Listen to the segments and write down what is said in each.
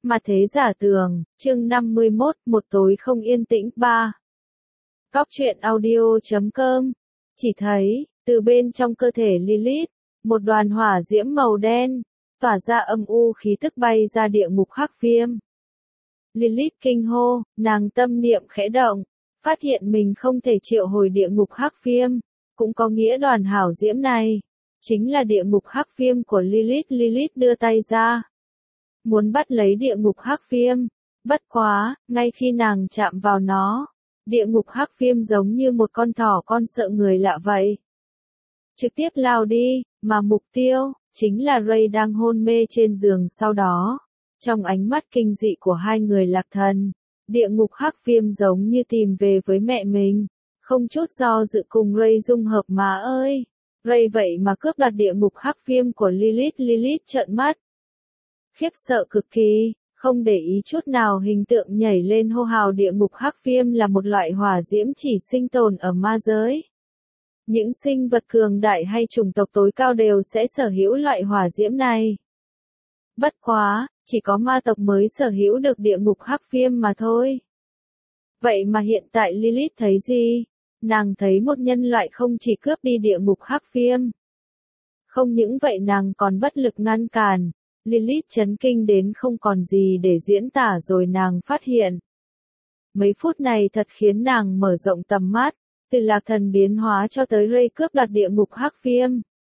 Mà thế giả tường, chương 51, một tối không yên tĩnh 3. Cóc truyện audio.com. Chỉ thấy, từ bên trong cơ thể Lilith, một đoàn hỏa diễm màu đen, tỏa ra âm u khí tức bay ra địa ngục hắc viêm. Lilith kinh hô, nàng tâm niệm khẽ động, phát hiện mình không thể triệu hồi địa ngục hắc viêm, cũng có nghĩa đoàn hảo diễm này chính là địa ngục hắc viêm của Lilith. Lilith đưa tay ra, muốn bắt lấy địa ngục hắc viêm, bất quá, ngay khi nàng chạm vào nó, địa ngục hắc viêm giống như một con thỏ con sợ người lạ vậy, trực tiếp lao đi, mà mục tiêu chính là Ray đang hôn mê trên giường. Sau đó, trong ánh mắt kinh dị của hai người lạc thần, địa ngục hắc viêm giống như tìm về với mẹ mình, không chút do dự cùng Ray dung hợp. Má ơi, Ray vậy mà cướp đoạt địa ngục hắc viêm của Lilith. Lilith trợn mắt, khiếp sợ cực kỳ, không để ý chút nào, hình tượng nhảy lên hô hào. Địa ngục hắc viêm là một loại hỏa diễm chỉ sinh tồn ở ma giới. Những sinh vật cường đại hay chủng tộc tối cao đều sẽ sở hữu loại hỏa diễm này. Bất quá, chỉ có ma tộc mới sở hữu được địa ngục hắc viêm mà thôi. Vậy mà hiện tại Lilith thấy gì? Nàng thấy một nhân loại không chỉ cướp đi địa ngục hắc viêm. Không những vậy nàng còn bất lực ngăn cản. Lilith chấn kinh đến không còn gì để diễn tả. Rồi nàng phát hiện, mấy phút này thật khiến nàng mở rộng tầm mắt, từ lạc thần biến hóa cho tới Ray cướp đoạt địa ngục hắc viêm.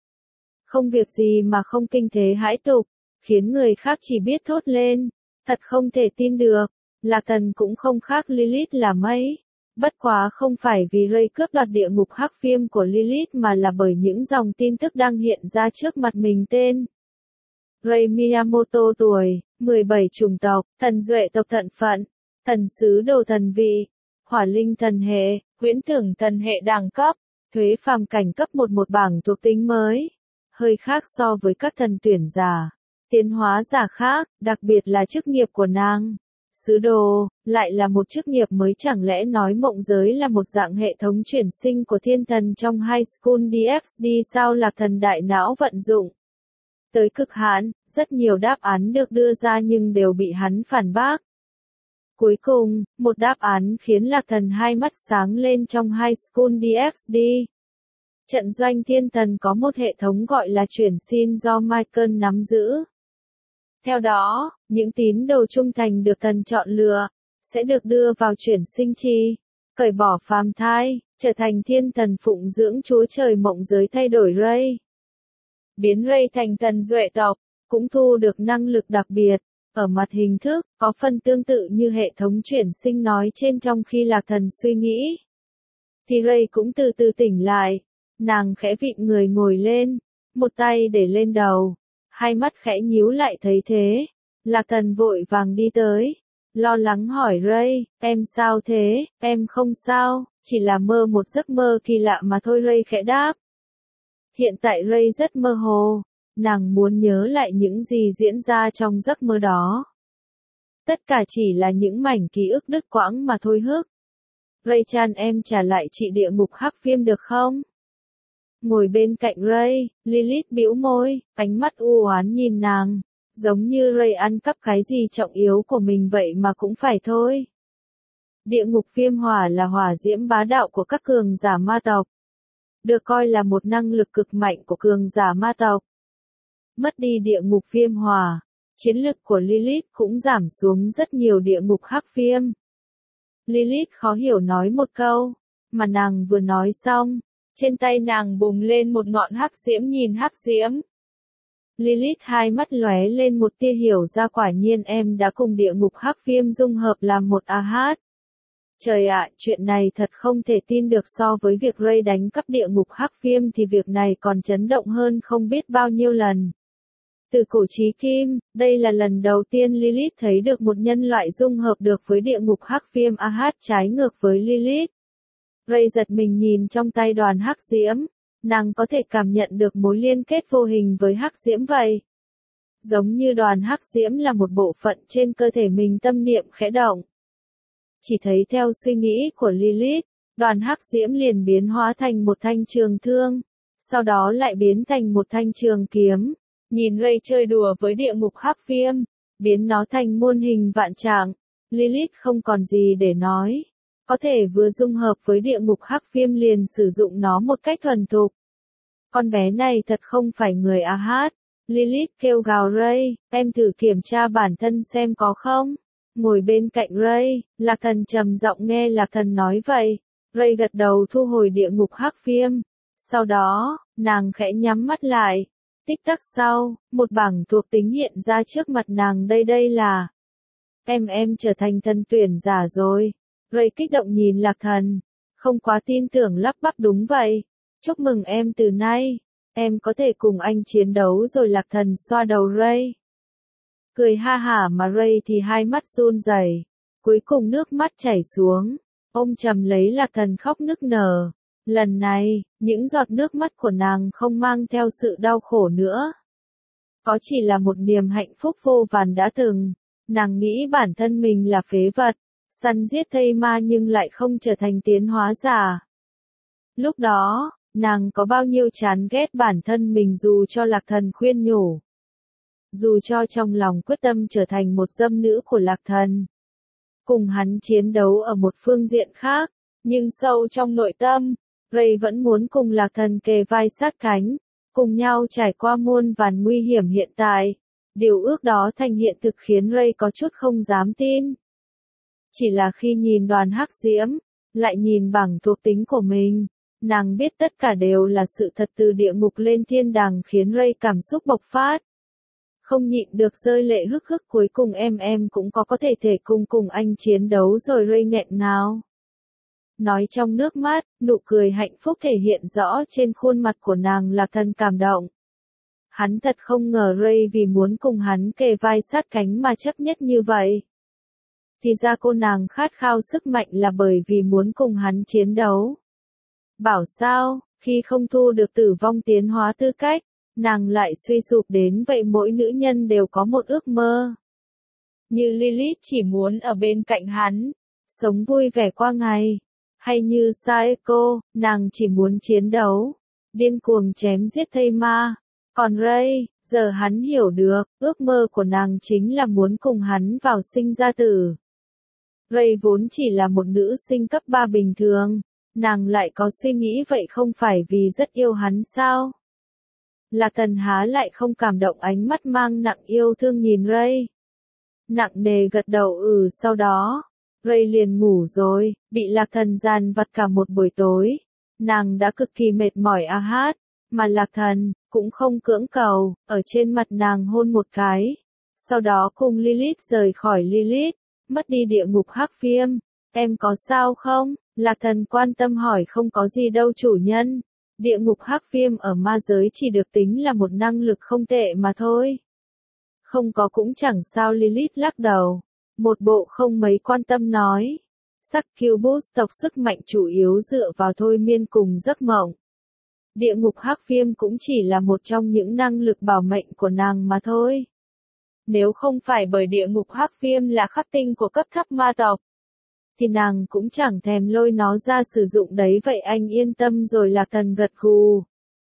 Không việc gì mà không kinh thế hãi tục, khiến người khác chỉ biết thốt lên, thật không thể tin được. Lạc thần cũng không khác Lilith là mấy. Bất quá không phải vì Ray cướp đoạt địa ngục hắc viêm của Lilith mà là bởi những dòng tin tức đang hiện ra trước mặt mình. Tên Ray Miyamoto, tuổi 17, chủng tộc thần duệ tộc thận phận, thần sứ đồ thần vị, hỏa linh thần hệ, huyễn tưởng thần hệ. Đẳng cấp thuế phàm cảnh cấp 1, một bảng thuộc tính mới, hơi khác so với các thần tuyển giả, tiến hóa giả khác, đặc biệt là chức nghiệp của nàng. Sứ đồ, lại là một chức nghiệp mới. Chẳng lẽ nói mộng giới là một dạng hệ thống chuyển sinh của thiên thần trong High School DxD sao? Lạc thần đại não vận dụng tới cực hạn, rất nhiều đáp án được đưa ra nhưng đều bị hắn phản bác. Cuối cùng, một đáp án khiến lạc thần hai mắt sáng lên. Trong High School DxD, trận doanh thiên thần có một hệ thống gọi là chuyển sinh do Michael nắm giữ. Theo đó, những tín đồ trung thành được thần chọn lựa, sẽ được đưa vào chuyển sinh trì, cởi bỏ phàm thai, trở thành thiên thần phụng dưỡng Chúa Trời. Mộng giới thay đổi Ray, biến Ray thành thần duệ tộc, cũng thu được năng lực đặc biệt. Ở mặt hình thức, có phần tương tự như hệ thống chuyển sinh nói trên. Trong khi lạc thần suy nghĩ, thì Ray cũng từ từ tỉnh lại. Nàng khẽ vịn người ngồi lên, một tay để lên đầu, hai mắt khẽ nhíu lại. Thấy thế, lạc thần vội vàng đi tới, lo lắng hỏi Ray, em sao thế? Em không sao, chỉ là mơ một giấc mơ kỳ lạ mà thôi. Ray khẽ đáp. Hiện tại Ray rất mơ hồ, nàng muốn nhớ lại những gì diễn ra trong giấc mơ đó. Tất cả chỉ là những mảnh ký ức đứt quãng mà thôi. Ray-chan, em trả lại chị địa ngục hắc viêm được không? Ngồi bên cạnh Ray, Lilith bĩu môi, ánh mắt u oán nhìn nàng, giống như Ray ăn cắp cái gì trọng yếu của mình vậy mà cũng phải thôi. Địa ngục viêm hỏa là hỏa diễm bá đạo của các cường giả ma tộc, được coi là một năng lực cực mạnh của cường giả ma tộc. Mất đi địa ngục viêm hỏa, chiến lực của Lilith cũng giảm xuống rất nhiều. Địa ngục hắc viêm. Lilith khó hiểu nói một câu, mà nàng vừa nói xong, trên tay nàng bùng lên một ngọn hắc diễm. Nhìn hắc diễm, Lilith hai mắt lóe lên một tia hiểu ra. Quả nhiên em đã cùng địa ngục hắc viêm dung hợp làm một. Trời ạ, chuyện này thật không thể tin được. So với việc Ray đánh cắp địa ngục hắc viêm thì việc này còn chấn động hơn không biết bao nhiêu lần. Từ cổ chí kim, đây là lần đầu tiên Lilith thấy được một nhân loại dung hợp được với địa ngục hắc viêm. Trái ngược với Lilith, Ray giật mình nhìn trong tay đoàn hắc diễm, nàng có thể cảm nhận được mối liên kết vô hình với hắc diễm vậy. Giống như đoàn hắc diễm là một bộ phận trên cơ thể mình. Tâm niệm khẽ động, chỉ thấy theo suy nghĩ của Lilith, đoàn hắc diễm liền biến hóa thành một thanh trường thương, sau đó lại biến thành một thanh trường kiếm. Nhìn Ray chơi đùa với địa ngục hắc viêm, biến nó thành muôn hình vạn trạng. Lilith không còn gì để nói. Có thể vừa dung hợp với địa ngục hắc viêm liền sử dụng nó một cách thuần thục. Con bé này thật không phải người Ahad. Lilith kêu gào Ray, em thử kiểm tra bản thân xem có không. Ngồi bên cạnh Ray, Lạc Thần trầm giọng nghe Lạc Thần nói vậy. Ray gật đầu thu hồi địa ngục hắc viêm. Sau đó, nàng khẽ nhắm mắt lại. Tích tắc sau, một bảng thuộc tính hiện ra trước mặt nàng, đây là. Em trở thành thần tuyển giả rồi. Ray kích động nhìn Lạc Thần. Không quá tin tưởng lắp bắp đúng vậy. Chúc mừng em từ nay. Em có thể cùng anh chiến đấu rồi. Lạc Thần xoa đầu Ray. Cười ha hả mà Ray thì hai mắt run rẩy. Cuối cùng nước mắt chảy xuống. Ôm chầm lấy Lạc Thần khóc nức nở. Lần này, những giọt nước mắt của nàng không mang theo sự đau khổ nữa. Có chỉ là một niềm hạnh phúc vô vàn đã từng. Nàng nghĩ bản thân mình là phế vật, săn giết thây ma nhưng lại không trở thành tiến hóa giả. Lúc đó, nàng có bao nhiêu chán ghét bản thân mình dù cho Lạc Thần khuyên nhủ. Dù cho trong lòng quyết tâm trở thành một dâm nữ của Lạc Thần. Cùng hắn chiến đấu ở một phương diện khác, nhưng sâu trong nội tâm, Ray vẫn muốn cùng Lạc Thần kề vai sát cánh, cùng nhau trải qua muôn vàn nguy hiểm hiện tại. Điều ước đó thành hiện thực khiến Ray có chút không dám tin. Chỉ là khi nhìn đoàn hắc diễm, lại nhìn bảng thuộc tính của mình, nàng biết tất cả đều là sự thật từ địa ngục lên thiên đàng khiến Ray cảm xúc bộc phát. Không nhịn được rơi lệ hức hức, cuối cùng em cũng có thể cùng anh chiến đấu rồi. Ray nghẹn ngào. Nói trong nước mắt, nụ cười hạnh phúc thể hiện rõ trên khuôn mặt của nàng. Lạc Thần cảm động. Hắn thật không ngờ Ray vì muốn cùng hắn kề vai sát cánh mà chấp nhất như vậy. Thì ra cô nàng khát khao sức mạnh là bởi vì muốn cùng hắn chiến đấu. Bảo sao, khi không thu được tử vong tiến hóa tư cách, nàng lại suy sụp đến vậy. Mỗi nữ nhân đều có một ước mơ. Như Lilith chỉ muốn ở bên cạnh hắn, sống vui vẻ qua ngày. Hay như Saeko, nàng chỉ muốn chiến đấu, điên cuồng chém giết thây ma. Còn Ray, giờ hắn hiểu được, ước mơ của nàng chính là muốn cùng hắn vào sinh ra tử. Ray vốn chỉ là một nữ sinh cấp 3 bình thường, nàng lại có suy nghĩ vậy không phải vì rất yêu hắn sao? Lạc Thần há lại không cảm động, ánh mắt mang nặng yêu thương nhìn Ray. Nặng nề gật đầu sau đó, Ray liền ngủ rồi, bị Lạc Thần dằn vặt cả một buổi tối. Nàng đã cực kỳ mệt mỏi Ahad, mà Lạc Thần cũng không cưỡng cầu, ở trên mặt nàng hôn một cái. Sau đó cùng Lilith rời khỏi Lilith, mất đi địa ngục hắc viêm. Em có sao không? Lạc Thần quan tâm hỏi. Không có gì đâu chủ nhân. Địa ngục hắc viêm ở ma giới chỉ được tính là một năng lực không tệ mà thôi. Không có cũng chẳng sao. Lilith lắc đầu. Một bộ không mấy quan tâm nói. Succubus tộc sức mạnh chủ yếu dựa vào thôi miên cùng giấc mộng. Địa ngục hắc viêm cũng chỉ là một trong những năng lực bảo mệnh của nàng mà thôi. Nếu không phải bởi địa ngục hắc viêm là khắc tinh của cấp thấp ma tộc, thì nàng cũng chẳng thèm lôi nó ra sử dụng đấy. Vậy anh yên tâm rồi. Lạc Thần gật gù.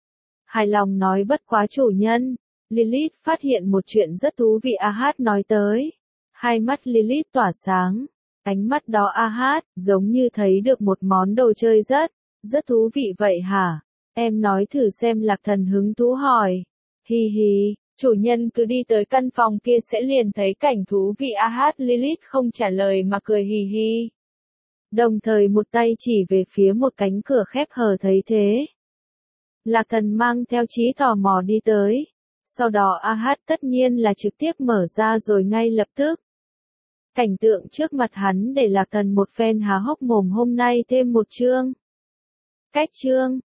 Hài lòng nói. Bất quá chủ nhân, Lilith phát hiện một chuyện rất thú vị Ahad nói tới. Hai mắt Lilith tỏa sáng. Ánh mắt đó Ahad, giống như thấy được một món đồ chơi rất thú vị vậy hả? Em nói thử xem. Lạc Thần hứng thú hỏi. Hi hi, chủ nhân cứ đi tới căn phòng kia sẽ liền thấy cảnh thú vị Ahad. Lilith không trả lời mà cười hì hi. Đồng thời một tay chỉ về phía một cánh cửa khép hờ. Thấy thế, Lạc Thần mang theo trí tò mò đi tới. Sau đó Ahad tất nhiên là trực tiếp mở ra rồi ngay lập tức. Cảnh tượng trước mặt hắn để Lạc Thần một phen há hốc mồm. Hôm nay thêm một chương. Cách chương